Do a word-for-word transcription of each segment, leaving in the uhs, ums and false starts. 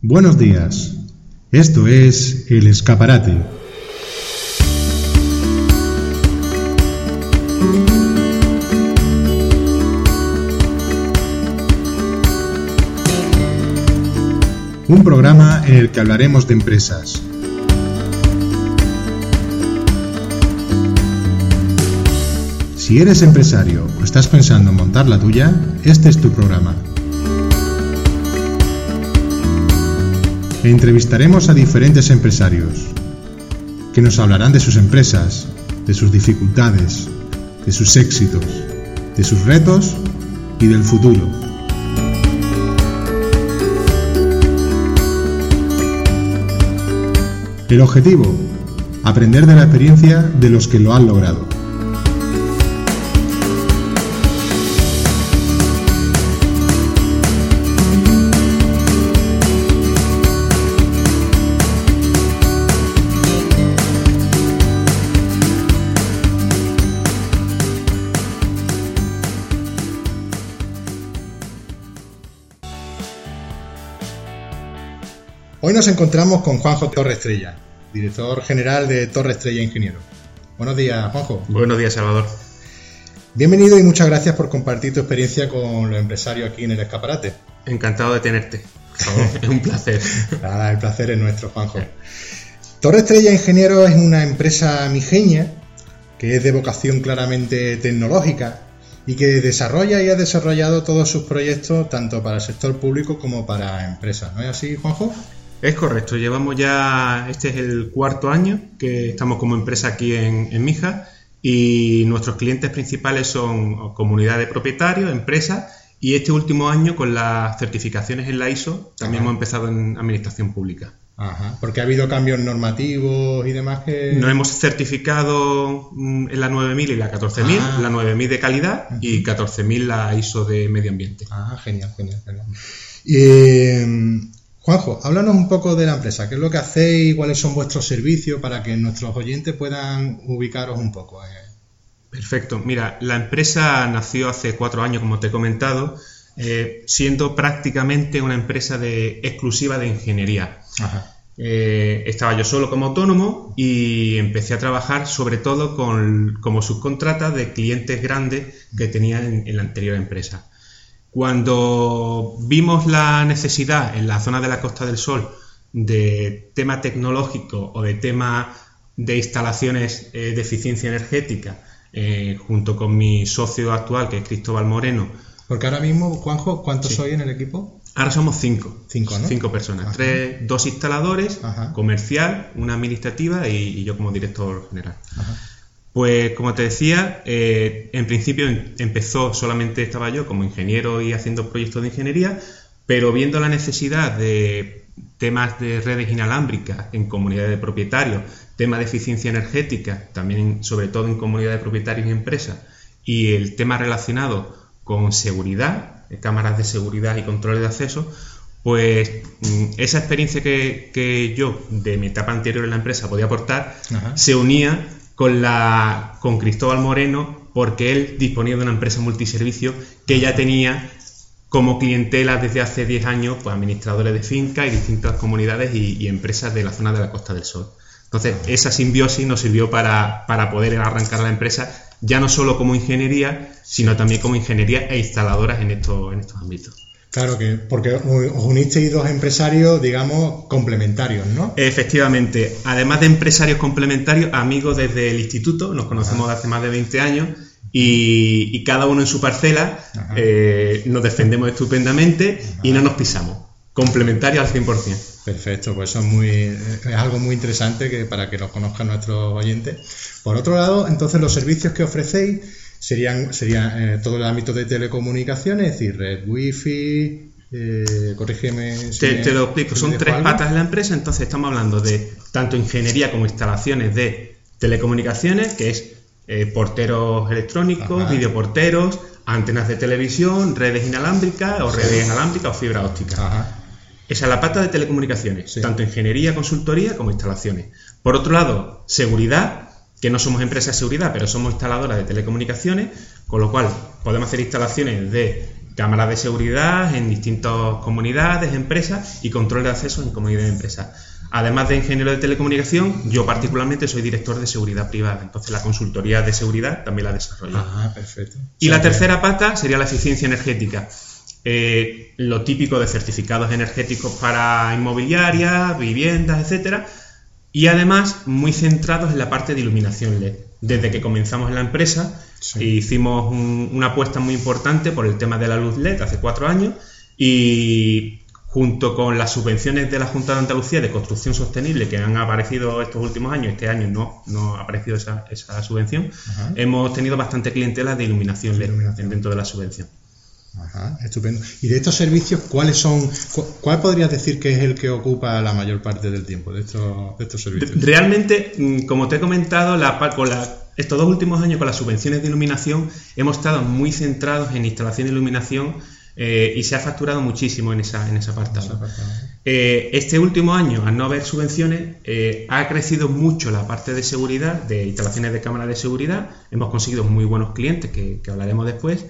Buenos días. Esto es El Escaparate. Un programa en el que hablaremos de empresas. Si eres empresario o estás pensando en montar la tuya, este es tu programa. Entrevistaremos a diferentes empresarios que nos hablarán de sus empresas, de sus dificultades, de sus éxitos, de sus retos y del futuro. El objetivo, aprender de la experiencia de los que lo han logrado. Hoy nos encontramos con Juanjo Torre Estrella, director general de Torre Estrella Ingeniero. Buenos días, Juanjo. Buenos días, Salvador. Bienvenido y muchas gracias por compartir tu experiencia con los empresarios aquí en El Escaparate. Encantado de tenerte. Es un placer. Nada, el placer es nuestro, Juanjo. Torre Estrella Ingeniero es una empresa mijeña que es de vocación claramente tecnológica y que desarrolla y ha desarrollado todos sus proyectos tanto para el sector público como para empresas. ¿No es así, Juanjo? Es correcto, llevamos ya, este es el cuarto año que estamos como empresa aquí en, en Mijas y nuestros clientes principales son comunidades de propietarios, empresas y este último año con las certificaciones en la I S O también Ajá. hemos empezado en administración pública. Ajá, porque ha habido cambios normativos y demás que... Nos hemos certificado en la nueve mil y la catorce mil, ah. la nueve mil de calidad uh-huh. y catorce mil la I S O de medio ambiente. Ah, genial, genial, genial. Y... Juanjo, háblanos un poco de la empresa, qué es lo que hacéis, cuáles son vuestros servicios para que nuestros oyentes puedan ubicaros un poco. Perfecto, mira, la empresa nació hace cuatro años, como te he comentado, eh, siendo prácticamente una empresa de, exclusiva de ingeniería. Ajá. Eh, estaba yo solo como autónomo y empecé a trabajar sobre todo con, como subcontrata de clientes grandes que tenía en, en la anterior empresa. Cuando vimos la necesidad en la zona de la Costa del Sol de tema tecnológico o de tema de instalaciones eh, de eficiencia energética, eh, junto con mi socio actual, que es Cristóbal Moreno. Porque ahora mismo, Juanjo, ¿cuántos sí. sois en el equipo? Ahora somos cinco. Cinco, ¿no? Cinco personas. Ajá. Tres, dos instaladores, Ajá. comercial, una administrativa y, y yo como director general. Ajá. Pues como te decía, eh, en principio empezó, solamente estaba yo como ingeniero y haciendo proyectos de ingeniería, pero viendo la necesidad de temas de redes inalámbricas en comunidades de propietarios, temas de eficiencia energética, también sobre todo en comunidades de propietarios y empresas, y el tema relacionado con seguridad, cámaras de seguridad y controles de acceso, pues esa experiencia que, que yo de mi etapa anterior en la empresa podía aportar, Ajá. se unía con la con Cristóbal Moreno porque él disponía de una empresa multiservicio que ya tenía como clientela desde hace diez años pues administradores de fincas y distintas comunidades y, y empresas de la zona de la Costa del Sol. Entonces esa simbiosis nos sirvió para, para poder arrancar la empresa ya no solo como ingeniería sino también como ingeniería e instaladoras en estos, en estos ámbitos. Claro, que porque os unisteis dos empresarios, digamos, complementarios, ¿no? Efectivamente. Además de empresarios complementarios, amigos desde el instituto, nos conocemos desde hace más de veinte años y, y cada uno en su parcela eh, nos defendemos estupendamente Ajá. y no nos pisamos. Complementarios al cien por ciento. Perfecto, pues eso es, muy, es algo muy interesante que para que nos conozcan nuestros oyentes. Por otro lado, entonces los servicios que ofrecéis serían, serían eh, todo el ámbito de telecomunicaciones, es decir, red wifi, eh, corrígeme si te, me, te lo explico, son tres algo. patas de la empresa, entonces estamos hablando de tanto ingeniería como instalaciones de telecomunicaciones, que es eh, porteros electrónicos, Ajá. videoporteros, antenas de televisión, redes inalámbricas o redes sí. inalámbricas o fibra óptica. Ajá. Esa es la pata de telecomunicaciones, sí. tanto ingeniería, consultoría como instalaciones. Por otro lado, seguridad, que no somos empresa de seguridad, pero somos instaladoras de telecomunicaciones, con lo cual podemos hacer instalaciones de cámaras de seguridad en distintas comunidades, empresas y control de acceso en comunidades de empresas. Además de ingeniero de telecomunicación, yo particularmente soy director de seguridad privada, entonces la consultoría de seguridad también la desarrollo. Ah, perfecto. Y la tercera pata sería la eficiencia energética. Eh, lo típico de certificados energéticos para inmobiliarias, viviendas, etcétera, y además muy centrados en la parte de iluminación L E D. Desde que comenzamos en la empresa, sí. hicimos un, una apuesta muy importante por el tema de la luz L E D hace cuatro años y junto con las subvenciones de la Junta de Andalucía de construcción sostenible que han aparecido estos últimos años, este año no, no ha aparecido esa, esa subvención, Ajá. hemos tenido bastante clientela de iluminación L E D iluminación. dentro de la subvención. Ajá, estupendo. Y de estos servicios, ¿cuáles son? ¿Cuál podrías decir que es el que ocupa la mayor parte del tiempo de estos, de estos servicios? Realmente, como te he comentado, la, con la, estos dos últimos años con las subvenciones de iluminación hemos estado muy centrados en instalación de iluminación eh, y se ha facturado muchísimo en esa, en esa parte. ¿no? Eh, este último año, al no haber subvenciones, eh, ha crecido mucho la parte de seguridad, de instalaciones de cámaras de seguridad. Hemos conseguido muy buenos clientes, que, que hablaremos después.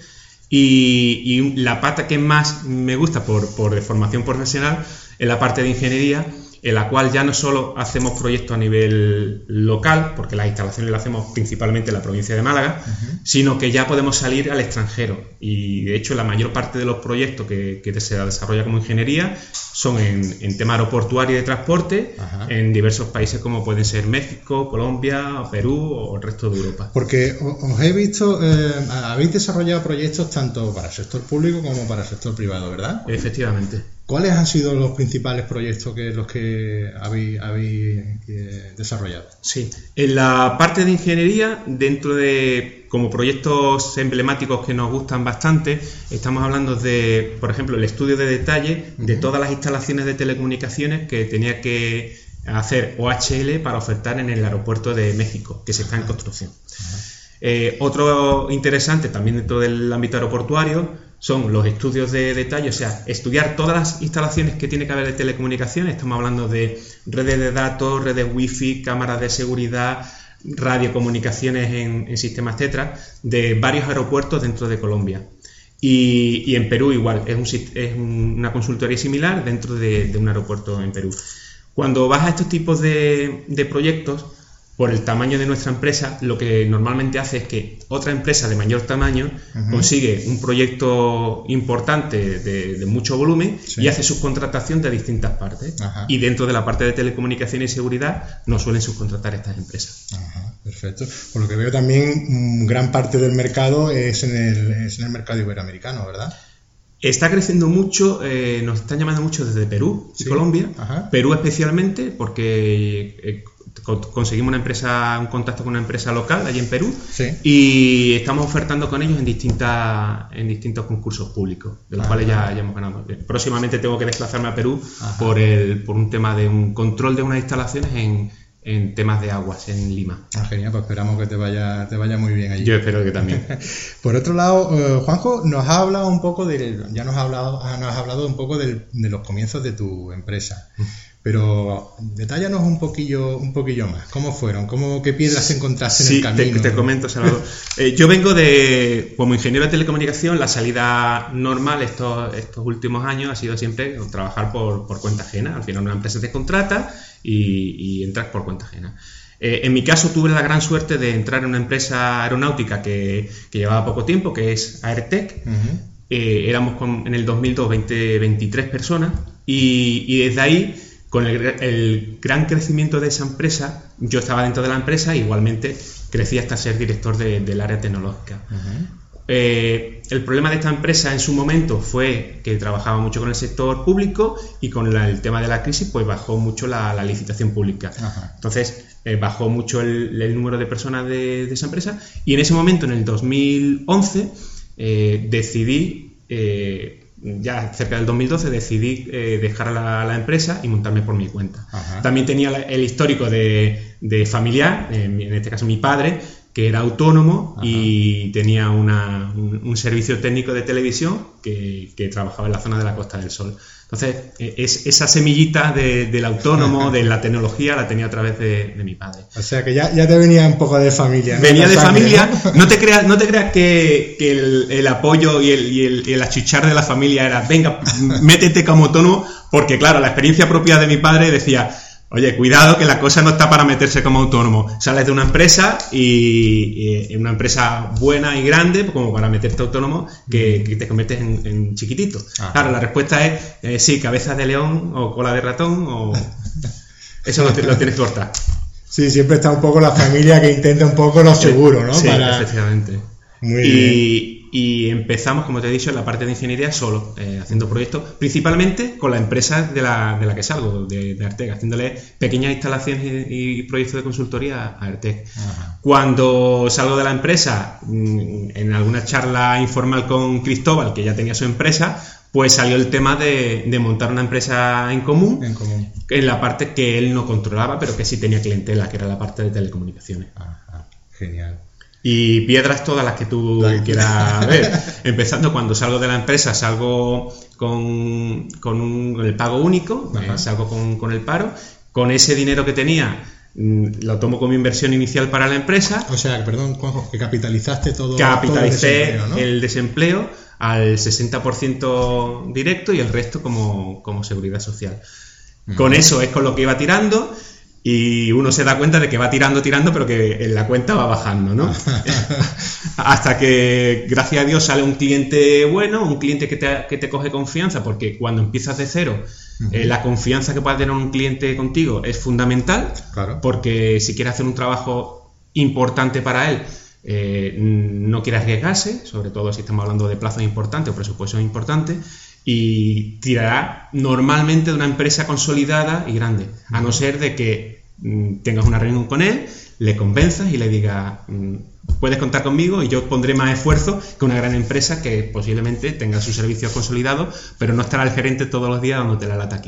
Y, y la pata que más me gusta por, por formación profesional es la parte de ingeniería, en la cual ya no solo hacemos proyectos a nivel local, porque las instalaciones las hacemos principalmente en la provincia de Málaga, uh-huh. sino que ya podemos salir al extranjero. Y de hecho la mayor parte de los proyectos que, que se desarrolla como ingeniería son en, en tema aeroportuario y de transporte, uh-huh. en diversos países como pueden ser México, Colombia, Perú o el resto de Europa. Porque os he visto, eh, habéis desarrollado proyectos tanto para el sector público como para el sector privado, ¿verdad? Efectivamente. ¿Cuáles han sido los principales proyectos que los que habéis, habéis eh, desarrollado? Sí, en la parte de ingeniería, dentro de como proyectos emblemáticos que nos gustan bastante, estamos hablando de, por ejemplo, el estudio de detalle uh-huh. de todas las instalaciones de telecomunicaciones que tenía que hacer O H L para ofertar en el aeropuerto de México, que se está en construcción. Uh-huh. Eh, otro interesante también dentro del ámbito aeroportuario son los estudios de detalle, o sea, estudiar todas las instalaciones que tiene que haber de telecomunicaciones. Estamos hablando de redes de datos, redes wifi, cámaras de seguridad, radiocomunicaciones en, en sistemas Tetra, de varios aeropuertos dentro de Colombia. Y, y en Perú igual, es, un, es una consultoría similar dentro de, de un aeropuerto en Perú. Cuando vas a estos tipos de, de proyectos, por el tamaño de nuestra empresa, lo que normalmente hace es que otra empresa de mayor tamaño uh-huh. consigue un proyecto importante de, de mucho volumen sí. y hace subcontratación de distintas partes. Uh-huh. Y dentro de la parte de telecomunicación y seguridad no suelen subcontratar estas empresas. Uh-huh. Perfecto. Por lo que veo también, gran parte del mercado es en el, es en el mercado iberoamericano, ¿verdad? Está creciendo mucho, eh, nos están llamando mucho desde Perú y sí. Colombia. Uh-huh. Perú especialmente porque... Eh, conseguimos una empresa, un contacto con una empresa local allí en Perú sí. y estamos ofertando con ellos en distintas en distintos concursos públicos, de los Ajá. cuales ya, ya hemos ganado. Próximamente tengo que desplazarme a Perú por el por un tema de un control de unas instalaciones en, en temas de aguas en Lima. Ah, genial, pues esperamos que te vaya te vaya muy bien allí. Yo espero que también. Por otro lado, uh, Juanjo, nos ha hablado un poco de, ya nos ha hablado, nos ha hablado un poco del, de los comienzos de tu empresa. Pero detállanos un poquillo, un poquillo más. ¿Cómo fueron? ¿Cómo, qué piedras encontraste sí, en el camino? Te, te comento, Salvador. eh, yo vengo de, como ingeniero de telecomunicación, la salida normal estos, estos últimos años ha sido siempre trabajar por, por cuenta ajena. Al final una empresa te contrata y, y entras por cuenta ajena. Eh, en mi caso tuve la gran suerte de entrar en una empresa aeronáutica que, que llevaba poco tiempo, que es Aertec. Uh-huh. Eh, éramos con, en el dos mil dos veinte, veintitrés personas y, y desde ahí... Con el, el gran crecimiento de esa empresa, yo estaba dentro de la empresa e igualmente crecí hasta ser director de, del área tecnológica. Uh-huh. Eh, el problema de esta empresa en su momento fue que trabajaba mucho con el sector público y con la, el tema de la crisis pues bajó mucho la, la licitación pública. Uh-huh. Entonces eh, bajó mucho el, el número de personas de, de esa empresa y en ese momento, en el dos mil once, eh, decidí... Eh, ya cerca del dos mil doce decidí eh, dejar la, la empresa y montarme por mi cuenta. Ajá. También tenía la, el histórico de, de familiar, en, en este caso mi padre, que era autónomo. Ajá. Y tenía una, un, un servicio técnico de televisión que, que trabajaba en la zona de la Costa del Sol. Entonces, es, esa semillita de, del autónomo, de la tecnología, la tenía a través de, de mi padre. O sea, que ya, ya te venía un poco de familia, ¿no? Venía de familia. ¿No? No te creas, no te creas que, que el, el apoyo y el, y, el, y el achuchar de la familia era, venga, métete como autónomo, porque claro, la experiencia propia de mi padre decía, oye, cuidado que la cosa no está para meterse como autónomo. Sales de una empresa y, y una empresa buena y grande como para meterte autónomo que, que te conviertes en, en chiquitito. Ajá. Claro, la respuesta es eh, sí, cabeza de león o cola de ratón o eso lo, lo tienes que cortar. Sí, siempre está un poco la familia que intenta un poco lo seguro, ¿no? Sí, para... efectivamente. Muy y, bien. Y empezamos, como te he dicho, en la parte de ingeniería solo, eh, haciendo proyectos, principalmente con la empresa de la, de la que salgo, de, de Artec, haciéndole pequeñas instalaciones y, y proyectos de consultoría a Artec. Ajá. Cuando salgo de la empresa, en alguna charla informal con Cristóbal, que ya tenía su empresa, pues salió el tema de, de montar una empresa en común, en común, en la parte que él no controlaba, pero que sí tenía clientela, que era la parte de telecomunicaciones. Ajá. Genial. Y piedras todas las que tú Blanco. quieras ver. Empezando cuando salgo de la empresa, salgo con, con, un, con el pago único, eh, salgo con, con el paro. Con ese dinero que tenía, lo tomo como inversión inicial para la empresa. O sea, perdón, Juanjo, que capitalizaste todo, Capitalicé todo el desempleo, ¿no? el desempleo al sesenta por ciento directo y el resto como, como seguridad social. Uh-huh. Con eso es con lo que iba tirando. Y uno se da cuenta de que va tirando, tirando, pero que en la cuenta va bajando, ¿no? Hasta que, gracias a Dios, sale un cliente bueno, un cliente que te, que te coge confianza, porque cuando empiezas de cero, uh-huh. eh, la confianza que pueda tener un cliente contigo es fundamental, claro. Porque si quieres hacer un trabajo importante para él, eh, no quiere arriesgarse, sobre todo si estamos hablando de plazos importantes o presupuestos importantes, y tirará normalmente de una empresa consolidada y grande, a no ser de que mm, tengas una reunión con él, le convenzas y le digas mm, puedes contar conmigo y yo pondré más esfuerzo que una gran empresa que posiblemente tenga sus servicios consolidados, pero no estará el gerente todos los días dándote la lata aquí.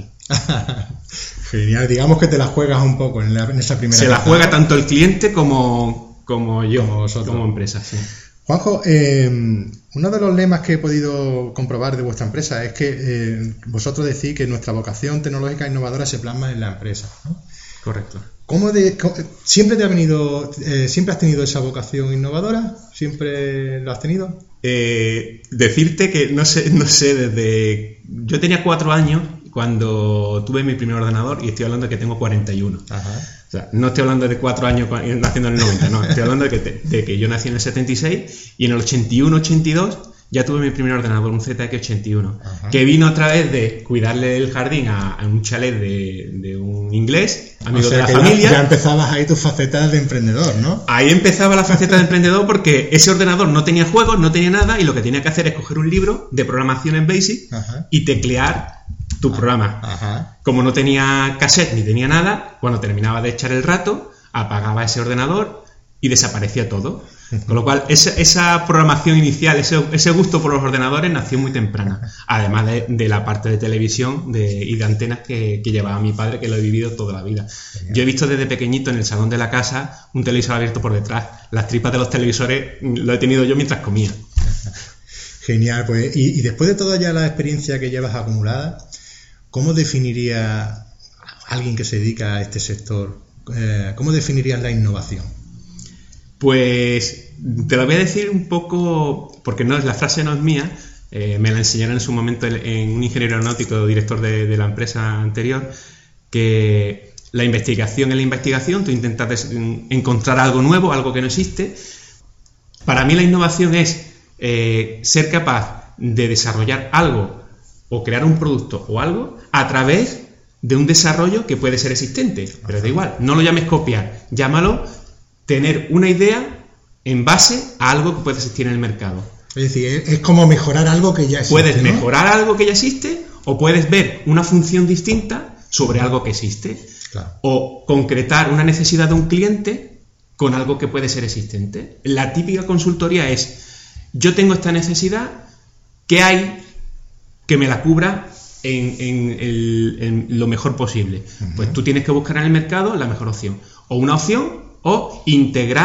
Genial, digamos que te la juegas un poco en, la, en esa primera Se etapa. la juega tanto el cliente como, como yo, como, como empresa, sí. Juanjo, eh, uno de los lemas que he podido comprobar de vuestra empresa es que eh, vosotros decís que nuestra vocación tecnológica e innovadora se plasma en la empresa, ¿no? Correcto. ¿Cómo de, cómo, ¿Siempre te ha venido, eh, siempre has tenido esa vocación innovadora? ¿Siempre lo has tenido? Eh, decirte que no sé, no sé, desde... Yo tenía cuatro años cuando tuve mi primer ordenador y estoy hablando de que tengo cuarenta y uno. Ajá. O sea, no estoy hablando de cuatro años naciendo en el noventa, no, estoy hablando de que, te, de que yo nací en el setenta y seis y en el ochenta y uno ochenta y dos ya tuve mi primer ordenador, un Z X ochenta y uno, ajá, que vino a través de cuidarle el jardín a, a un chalet de, de un inglés, amigo, o sea, de la familia. Ya, ya empezabas ahí tus facetas de emprendedor, ¿no? Ahí empezaba la faceta de emprendedor porque ese ordenador no tenía juegos, no tenía nada y lo que tenía que hacer es coger un libro de programación en BASIC, ajá, y teclear tu programa. Ajá. Como no tenía cassette ni tenía nada, cuando terminaba de echar el rato, apagaba ese ordenador y desaparecía todo. Con lo cual, esa, esa programación inicial, ese, ese gusto por los ordenadores nació muy temprana. Además de, de la parte de televisión de, y de antenas que, que llevaba mi padre, que lo he vivido toda la vida. Genial. Yo he visto desde pequeñito en el salón de la casa un televisor abierto por detrás. Las tripas de los televisores lo he tenido yo mientras comía. Genial, pues. Y, y después de toda ya la experiencia que llevas acumulada, ¿cómo definiría alguien que se dedica a este sector? Eh, ¿Cómo definirías la innovación? Pues te lo voy a decir un poco, porque no, la frase no es mía, eh, me la enseñaron en su momento en un ingeniero aeronáutico, director de, de la empresa anterior, que la investigación es la investigación, tú intentas des- encontrar algo nuevo, algo que no existe. Para mí la innovación es eh, ser capaz de desarrollar algo o crear un producto o algo a través de un desarrollo que puede ser existente, pero da igual, no lo llames copiar, llámalo tener una idea en base a algo que puede existir en el mercado. Es decir, es como mejorar algo que ya existe. Puedes, ¿no?, mejorar algo que ya existe o puedes ver una función distinta sobre algo que existe. Claro. O concretar una necesidad de un cliente con algo que puede ser existente. La típica consultoría es, yo tengo esta necesidad, ¿qué hay que me la cubra en, en, el, en lo mejor posible? Uh-huh. Pues tú tienes que buscar en el mercado la mejor opción. O una opción o integrar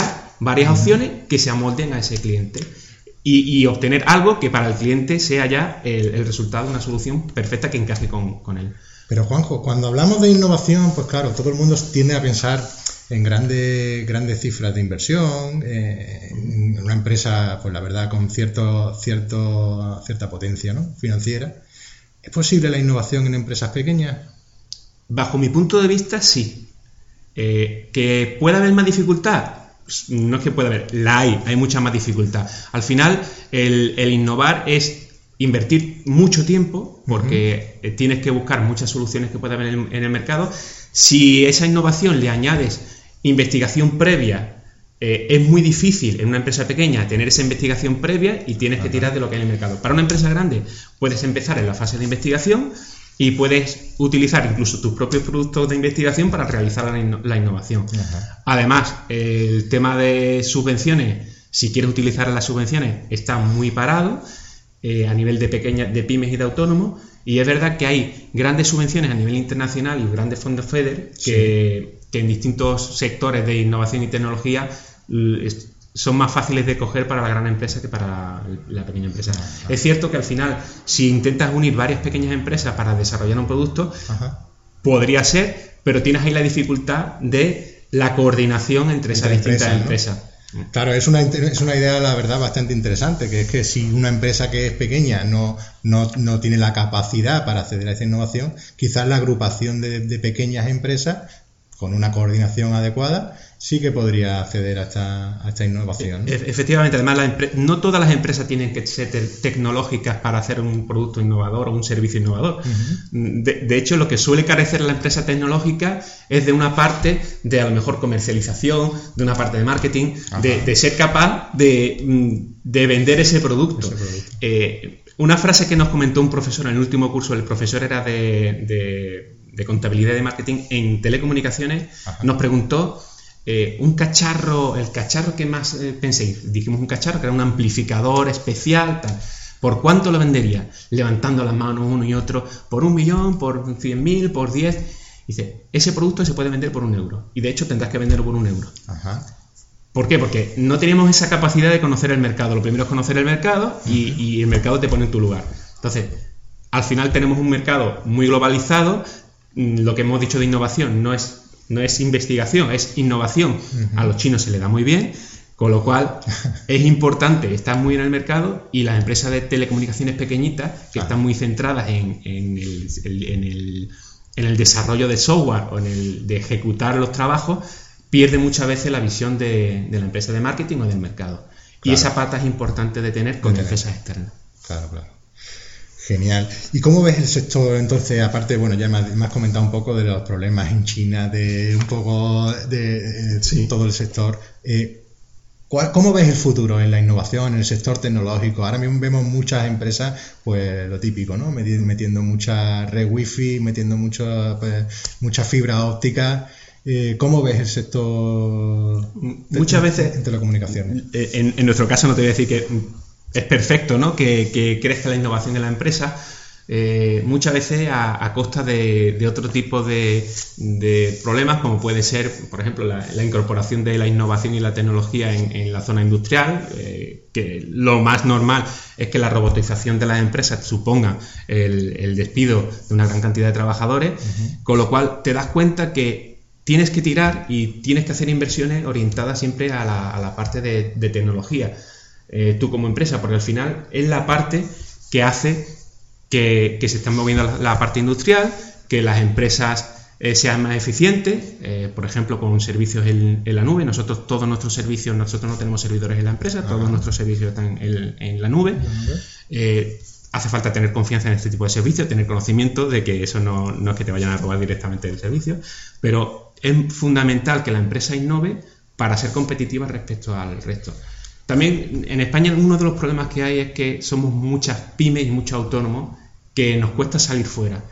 varias uh-huh. opciones que se amolden a ese cliente y, y obtener algo que para el cliente sea ya el, el resultado de una solución perfecta que encaje con, con él. Pero Juanjo, cuando hablamos de innovación, pues claro, todo el mundo tiende a pensar en grandes grandes cifras de inversión, eh, en una empresa, pues la verdad, con cierto, cierto, cierta potencia, ¿no?, financiera. ¿Es posible la innovación en empresas pequeñas? Bajo mi punto de vista, sí. Eh, ¿Que pueda haber más dificultad? No es que pueda haber, la hay, hay mucha más dificultad. Al final, el, el innovar es invertir mucho tiempo, porque uh-huh. tienes que buscar muchas soluciones que pueda haber en el, en el mercado. Si esa innovación le añades investigación previa, eh, es muy difícil en una empresa pequeña tener esa investigación previa y tienes uh-huh. que tirar de lo que hay en el mercado. Para una empresa grande puedes empezar en la fase de investigación y puedes utilizar incluso tus propios productos de investigación para realizar la, inno- la innovación. Uh-huh. Además, el tema de subvenciones, si quieres utilizar las subvenciones, está muy parado. Eh, a nivel de pequeñas, de pymes y de autónomos, y es verdad que hay grandes subvenciones a nivel internacional y grandes fondos FEDER que, sí. que en distintos sectores de innovación y tecnología son más fáciles de coger para la gran empresa que para la pequeña empresa. Ajá. Es cierto que al final, si intentas unir varias pequeñas empresas para desarrollar un producto, Ajá. podría ser, pero tienes ahí la dificultad de la coordinación entre, entre esas distintas empresas, ¿no? empresas. Claro, es una, es una idea, la verdad, bastante interesante, que es que si una empresa que es pequeña no, no, no tiene la capacidad para acceder a esa innovación, quizás la agrupación de, de pequeñas empresas, con una coordinación adecuada, sí que podría acceder a esta, a esta innovación, ¿no? Efectivamente, además la empre- no todas las empresas tienen que ser te- tecnológicas para hacer un producto innovador o un servicio innovador. Uh-huh. De, de hecho, lo que suele carecer la empresa tecnológica es de una parte de a lo mejor comercialización, de una parte de marketing, de, de ser capaz de, de vender ese producto. Ese producto. Eh, una frase que nos comentó un profesor en el último curso, el profesor era de, de, de contabilidad y de marketing en telecomunicaciones, Ajá. nos preguntó Eh, un cacharro, el cacharro que más eh, penséis, dijimos un cacharro que era un amplificador especial, tal. ¿Por cuánto lo vendería? Levantando las manos uno y otro, por un millón, por cien mil, por diez. Dice, ese producto se puede vender por un euro y de hecho tendrás que venderlo por un euro. Ajá. ¿Por qué? Porque no teníamos esa capacidad de conocer el mercado. Lo primero es conocer el mercado y, y el mercado te pone en tu lugar. Entonces, al final tenemos un mercado muy globalizado. Lo que hemos dicho de innovación no es No es investigación, es innovación. Uh-huh. A los chinos se les da muy bien, con lo cual es importante estar muy en el mercado, y las empresas de telecomunicaciones pequeñitas que uh-huh. están muy centradas en, en, el, en, el, en el desarrollo de software o en el de ejecutar los trabajos, pierden muchas veces la visión de, de la empresa de marketing o del mercado. Claro. Y esa pata es importante de tener con de empresas externas. Claro, claro. Genial. ¿Y cómo ves el sector entonces? Aparte, bueno, ya me has, me has comentado un poco de los problemas en China, de un poco de, de sí. todo el sector. Eh, ¿cuál, ¿Cómo ves el futuro en la innovación, en el sector tecnológico? Ahora mismo vemos muchas empresas, pues lo típico, ¿no? Metiendo mucha red wifi, metiendo mucha, pues, mucha fibra óptica. Eh, ¿Cómo ves el sector muchas de, veces en telecomunicaciones? En, en nuestro caso no te voy a decir que es perfecto, ¿no?, que, que crezca la innovación en la empresa, eh, muchas veces a, a costa de, de otro tipo de, de problemas, como puede ser, por ejemplo, la, la incorporación de la innovación y la tecnología en, en la zona industrial, eh, que lo más normal es que la robotización de las empresas suponga el, el despido de una gran cantidad de trabajadores, uh-huh. con lo cual te das cuenta que tienes que tirar y tienes que hacer inversiones orientadas siempre a la, a la parte de, de tecnología. Eh, tú como empresa, porque al final es la parte que hace que, que se esté moviendo la, la parte industrial, que las empresas eh, sean más eficientes, eh, por ejemplo, con servicios en, en la nube. Nosotros, todos nuestros servicios, nosotros no tenemos servidores en la empresa, Ajá. todos nuestros servicios están en, en la nube. Eh, hace falta tener confianza en este tipo de servicios, tener conocimiento de que eso no, no es que te vayan a robar directamente el servicio, pero es fundamental que la empresa innove para ser competitiva respecto al resto. También en España uno de los problemas que hay es que somos muchas pymes y muchos autónomos que nos cuesta salir fuera.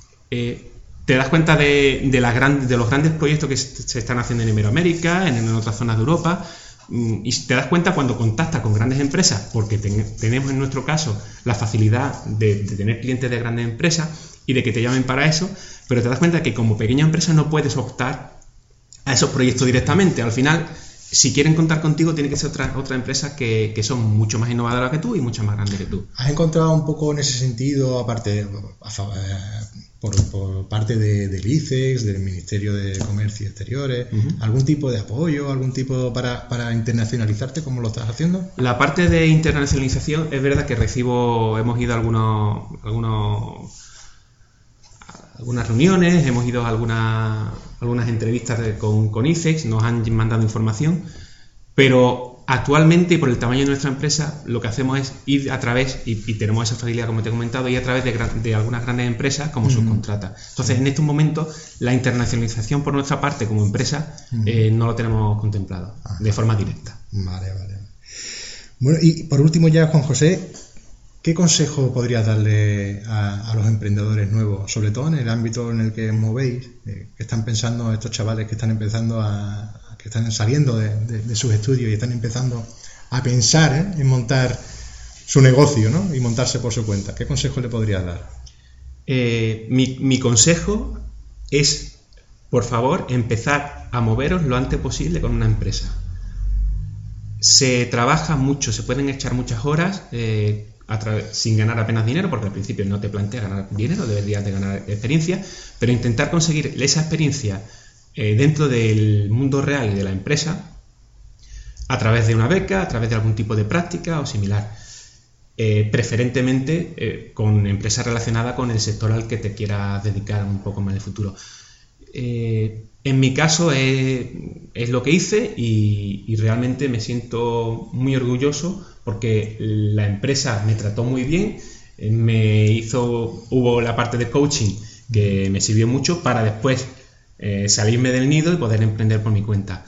Eh, te das cuenta de, de, las grandes, de los grandes proyectos que se están haciendo en Iberoamérica, en, en otras zonas de Europa, y te das cuenta cuando contactas con grandes empresas, porque ten, tenemos en nuestro caso la facilidad de, de tener clientes de grandes empresas y de que te llamen para eso, pero te das cuenta que como pequeña empresa no puedes optar a esos proyectos directamente. Al final si quieren contar contigo, tiene que ser otra, otra empresa que, que son mucho más innovadoras que tú y mucho más grandes que tú. ¿Has encontrado un poco en ese sentido, aparte, por, por parte de, del I C E X, del Ministerio de Comercio y Exteriores, uh-huh. algún tipo de apoyo, algún tipo para, para internacionalizarte, como lo estás haciendo? La parte de internacionalización es verdad que recibo, hemos ido a algunos, algunos, algunas reuniones, hemos ido a algunas, algunas entrevistas de, con, con I C E X, nos han mandado información, pero actualmente, y por el tamaño de nuestra empresa, lo que hacemos es ir a través, y, y tenemos esa facilidad como te he comentado, ir a través de, de algunas grandes empresas como uh-huh. subcontrata. Entonces, uh-huh. en estos momentos, la internacionalización por nuestra parte como empresa uh-huh. eh, no lo tenemos contemplado uh-huh. de forma directa. Vale, vale. Bueno, y por último ya, Juan José, ¿qué consejo podrías darle a, a los emprendedores nuevos, sobre todo en el ámbito en el que movéis, eh, que están pensando estos chavales que están empezando a, que están saliendo de, de, de sus estudios y están empezando a pensar ¿eh? en montar su negocio, ¿no? Y montarse por su cuenta? ¿Qué consejo le podrías dar? Eh, mi, mi consejo es, por favor, empezar a moveros lo antes posible con una empresa. Se trabaja mucho, se pueden echar muchas horas eh, a través, sin ganar apenas dinero, porque al principio no te planteas ganar dinero, deberías de ganar experiencia, pero intentar conseguir esa experiencia eh, dentro del mundo real y de la empresa a través de una beca, a través de algún tipo de práctica o similar. Eh, preferentemente eh, con empresas relacionadas con el sector al que te quieras dedicar un poco más en el futuro. Eh, en mi caso es, es lo que hice y, y realmente me siento muy orgulloso porque la empresa me trató muy bien, eh, me hizo, hubo la parte de coaching que me sirvió mucho para después eh, salirme del nido y poder emprender por mi cuenta.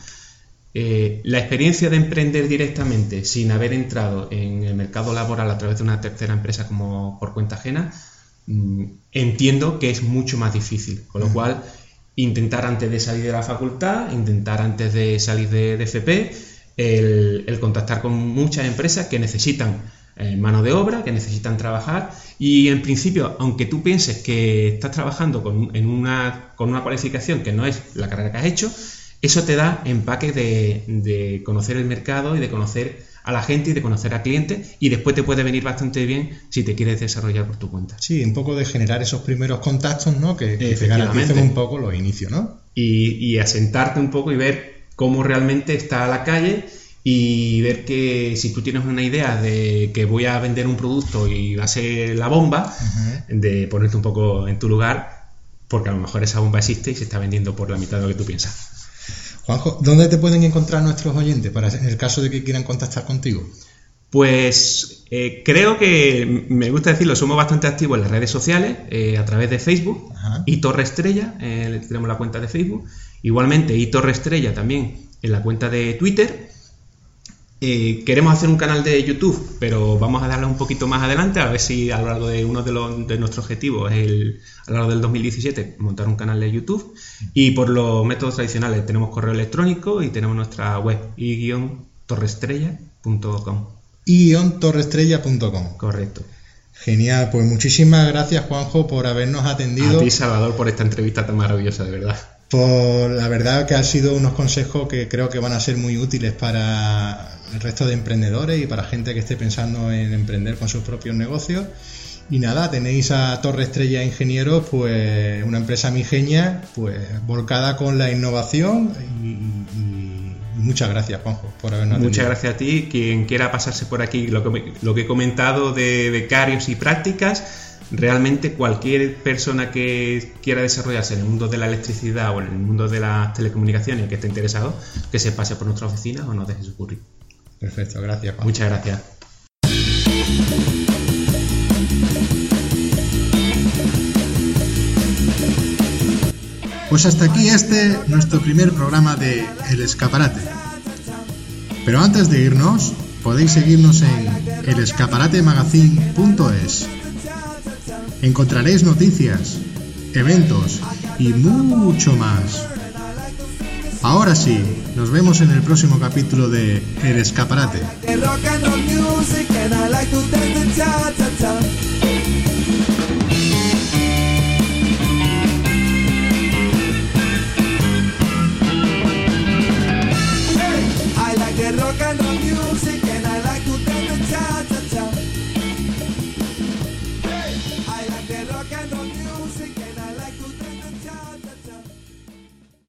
Eh, la experiencia de emprender directamente sin haber entrado en el mercado laboral a través de una tercera empresa como por cuenta ajena, mmm, entiendo que es mucho más difícil, con lo uh-huh. cual intentar antes de salir de la facultad, intentar antes de salir de, de F P, el, el contactar con muchas empresas que necesitan eh, mano de obra, que necesitan trabajar y en principio, aunque tú pienses que estás trabajando con, en una, con una cualificación que no es la carrera que has hecho, eso te da empaque de, de conocer el mercado y de conocer a la gente y de conocer a clientes y después te puede venir bastante bien si te quieres desarrollar por tu cuenta. Sí, un poco de generar esos primeros contactos, ¿no? Que, que te garanticen un poco los inicios, ¿no? Y, y asentarte un poco y ver cómo realmente está la calle y ver que si tú tienes una idea de que voy a vender un producto y va a ser la bomba, uh-huh. de ponerte un poco en tu lugar, porque a lo mejor esa bomba existe y se está vendiendo por la mitad de lo que tú piensas. Juanjo, ¿dónde te pueden encontrar nuestros oyentes para en el caso de que quieran contactar contigo? Pues eh, creo que, me gusta decirlo, somos bastante activos en las redes sociales, eh, a través de Facebook, Ajá. y Torre Estrella, eh, tenemos la cuenta de Facebook, igualmente y Torre Estrella también en la cuenta de Twitter. Eh, queremos hacer un canal de YouTube, pero vamos a darle un poquito más adelante, a ver si a lo largo de uno de, los, de nuestros objetivos es el, a lo largo del dos mil diecisiete montar un canal de YouTube. Y por los métodos tradicionales tenemos correo electrónico y tenemos nuestra web i guion torreestrella punto com. i guion torreestrella punto com. Correcto. Genial, pues muchísimas gracias, Juanjo, por habernos atendido. A ti, Salvador, por esta entrevista tan maravillosa, de verdad. Por la verdad que han sido unos consejos que creo que van a ser muy útiles para el resto de emprendedores y para gente que esté pensando en emprender con sus propios negocios. Y nada, tenéis a Torre Estrella Ingenieros, pues una empresa mijeña, pues volcada con la innovación y, y, y muchas gracias, Juanjo, por habernos atendido. Muchas gracias a ti. Quien quiera pasarse por aquí, lo que, lo que he comentado de becarios y prácticas, realmente cualquier persona que quiera desarrollarse en el mundo de la electricidad o en el mundo de las telecomunicaciones que esté interesado, que se pase por nuestra oficina o nos deje su currículum. Perfecto, gracias, Juan. Muchas gracias. Pues hasta aquí este, nuestro primer programa de El Escaparate. Pero antes de irnos, podéis seguirnos en el escaparate magazine punto es. Encontraréis noticias, eventos y mucho más. Ahora sí, nos vemos en el próximo capítulo de El Escaparate. rock and roll.